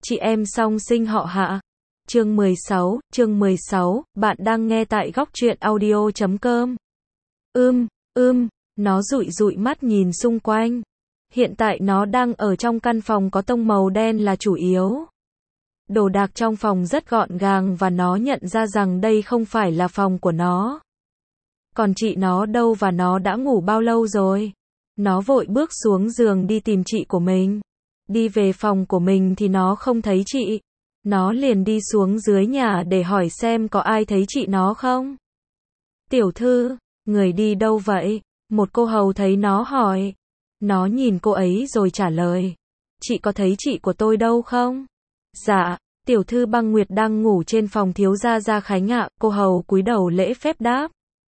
Chị em song sinh họ Hạ. Chương 16, bạn đang nghe tại góc truyện audio.com. Nó dụi dụi mắt nhìn xung quanh. Hiện tại nó đang ở trong căn phòng có tông màu đen là chủ yếu. Đồ đạc trong phòng rất gọn gàng và nó nhận ra rằng đây không phải là phòng của nó. Còn chị nó đâu và nó đã ngủ bao lâu rồi? Nó vội bước xuống giường đi tìm chị của mình. Đi về phòng của mình thì nó không thấy chị. Nó liền đi xuống dưới nhà để hỏi xem có ai thấy chị nó không. Tiểu thư, người đi đâu vậy? Một cô hầu thấy nó hỏi. Nó nhìn cô ấy rồi trả lời. Chị có thấy chị của tôi đâu không? Dạ, tiểu thư Băng Nguyệt đang ngủ trên phòng thiếu gia Gia Khánh ạ. Cô hầu cúi đầu lễ phép đáp.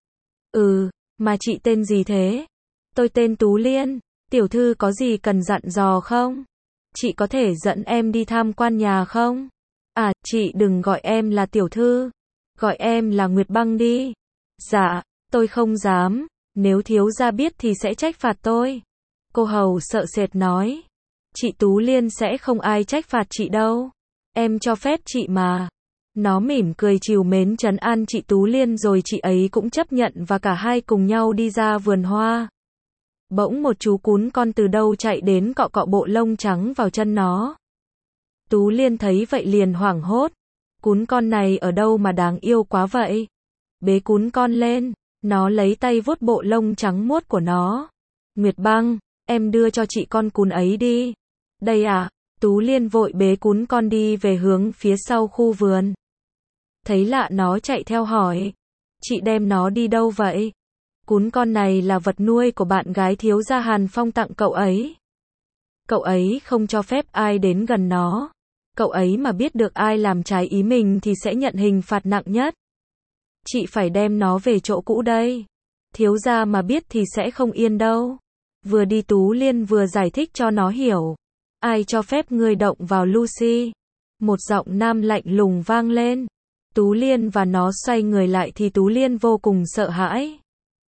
Mà chị tên gì thế? Tôi tên Tú Liên. Tiểu thư có gì cần dặn dò không? Chị có thể dẫn em đi tham quan nhà không? À, chị đừng gọi em là tiểu thư. Gọi em là Nguyệt Băng đi. Dạ, tôi không dám. Nếu thiếu gia biết thì sẽ trách phạt tôi. Cô hầu sợ sệt nói. Chị Tú Liên sẽ không ai trách phạt chị đâu. Em cho phép chị mà. Nó mỉm cười trìu mến trấn an chị Tú Liên rồi chị ấy cũng chấp nhận và cả hai cùng nhau đi ra vườn hoa. Bỗng một chú cún con từ đâu chạy đến cọ cọ bộ lông trắng vào chân nó. Tú Liên thấy vậy liền hoảng hốt. Cún con này ở đâu mà đáng yêu quá vậy? Bế cún con lên, nó lấy tay vuốt bộ lông trắng muốt của nó. Nguyệt Băng, em đưa cho chị con cún ấy đi. Đây à? Tú Liên vội bế cún con đi về hướng phía sau khu vườn. Thấy lạ nó chạy theo hỏi. Chị đem nó đi đâu vậy? Cún con này là vật nuôi của bạn gái thiếu gia Hàn Phong tặng cậu ấy. Cậu ấy không cho phép ai đến gần nó. Cậu ấy mà biết được ai làm trái ý mình thì sẽ nhận hình phạt nặng nhất. Chị phải đem nó về chỗ cũ đây. Thiếu gia mà biết thì sẽ không yên đâu. Vừa đi Tú Liên vừa giải thích cho nó hiểu. Ai cho phép ngươi động vào Lucy? Một giọng nam lạnh lùng vang lên. Tú Liên và nó xoay người lại thì Tú Liên vô cùng sợ hãi.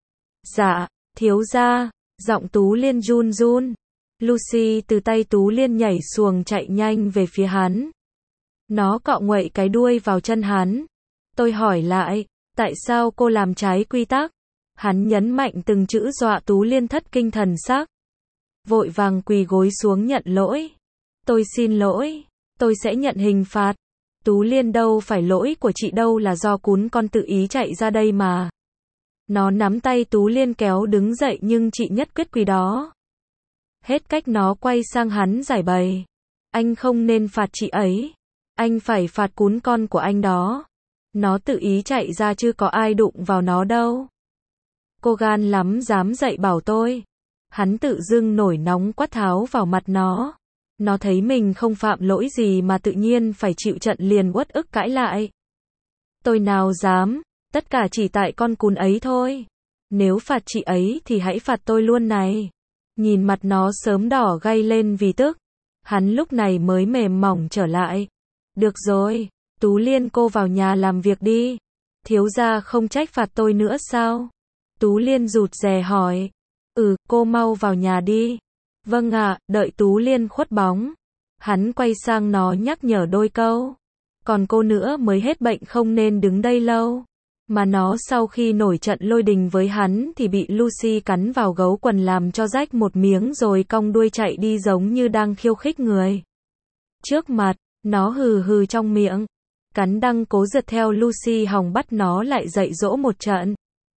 Dạ, thiếu gia, giọng Tú Liên run run. Lucy từ tay Tú Liên nhảy xuồng chạy nhanh về phía hắn. Nó cọ nguậy cái đuôi vào chân hắn. Tôi hỏi lại, tại sao cô làm trái quy tắc? Hắn nhấn mạnh từng chữ dọa Tú Liên thất kinh thần sắc. Vội vàng quỳ gối xuống nhận lỗi. Tôi xin lỗi, tôi sẽ nhận hình phạt. Tú Liên đâu phải lỗi của chị đâu, là do cún con tự ý chạy ra đây mà. Nó nắm tay Tú Liên kéo đứng dậy nhưng chị nhất quyết quỳ đó. Hết cách nó quay sang hắn giải bày. Anh không nên phạt chị ấy. Anh phải phạt cún con của anh đó. Nó tự ý chạy ra chứ có ai đụng vào nó đâu. Cô gan lắm dám dạy bảo tôi. Hắn tự dưng nổi nóng quát tháo vào mặt nó. Nó thấy mình không phạm lỗi gì mà tự nhiên phải chịu trận liền uất ức cãi lại. Tôi nào dám, tất cả chỉ tại con cún ấy thôi. Nếu phạt chị ấy thì hãy phạt tôi luôn này. Nhìn mặt nó sớm đỏ gay lên vì tức. Hắn lúc này mới mềm mỏng trở lại. Được rồi, Tú Liên cô vào nhà làm việc đi. Thiếu gia không trách phạt tôi nữa sao? Tú Liên rụt rè hỏi. Cô mau vào nhà đi. Vâng ạ, đợi Tú Liên khuất bóng. Hắn quay sang nó nhắc nhở đôi câu. Còn cô nữa mới hết bệnh không nên đứng đây lâu. Mà nó sau khi nổi trận lôi đình với hắn thì bị Lucy cắn vào gấu quần làm cho rách một miếng rồi cong đuôi chạy đi giống như đang khiêu khích người. Trước mặt, nó hừ hừ trong miệng. Cắn răng cố giật theo Lucy hòng bắt nó lại dạy dỗ một trận.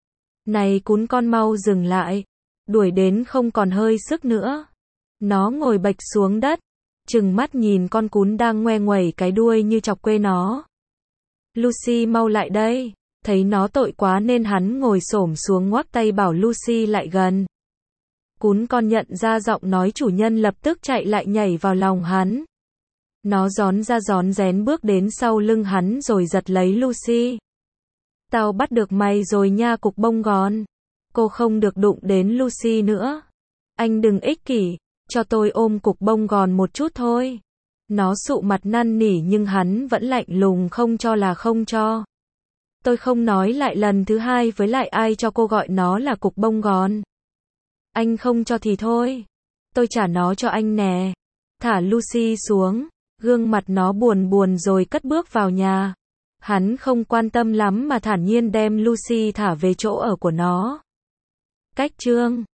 Này cún con mau dừng lại. Đuổi đến không còn hơi sức nữa. Nó ngồi bạch xuống đất. Trừng mắt nhìn con cún đang ngoe nguẩy cái đuôi như chọc quê nó. Lucy mau lại đây. Thấy nó tội quá nên hắn ngồi xổm xuống ngoắc tay bảo Lucy lại gần. Cún con nhận ra giọng nói chủ nhân lập tức chạy lại nhảy vào lòng hắn. Nó rón ra rón rén bước đến sau lưng hắn rồi giật lấy Lucy. Tao bắt được mày rồi nha cục bông gòn. Cô không được đụng đến Lucy nữa. Anh đừng ích kỷ, cho tôi ôm cục bông gòn một chút thôi. Nó sụ mặt năn nỉ nhưng hắn vẫn lạnh lùng không cho là không cho. Tôi không nói lại lần thứ hai với lại ai cho cô gọi nó là cục bông gòn. Anh không cho thì thôi. Tôi trả nó cho anh nè. Thả Lucy xuống. Gương mặt nó buồn buồn rồi cất bước vào nhà. Hắn không quan tâm lắm mà thản nhiên đem Lucy thả về chỗ ở của nó. Cách chương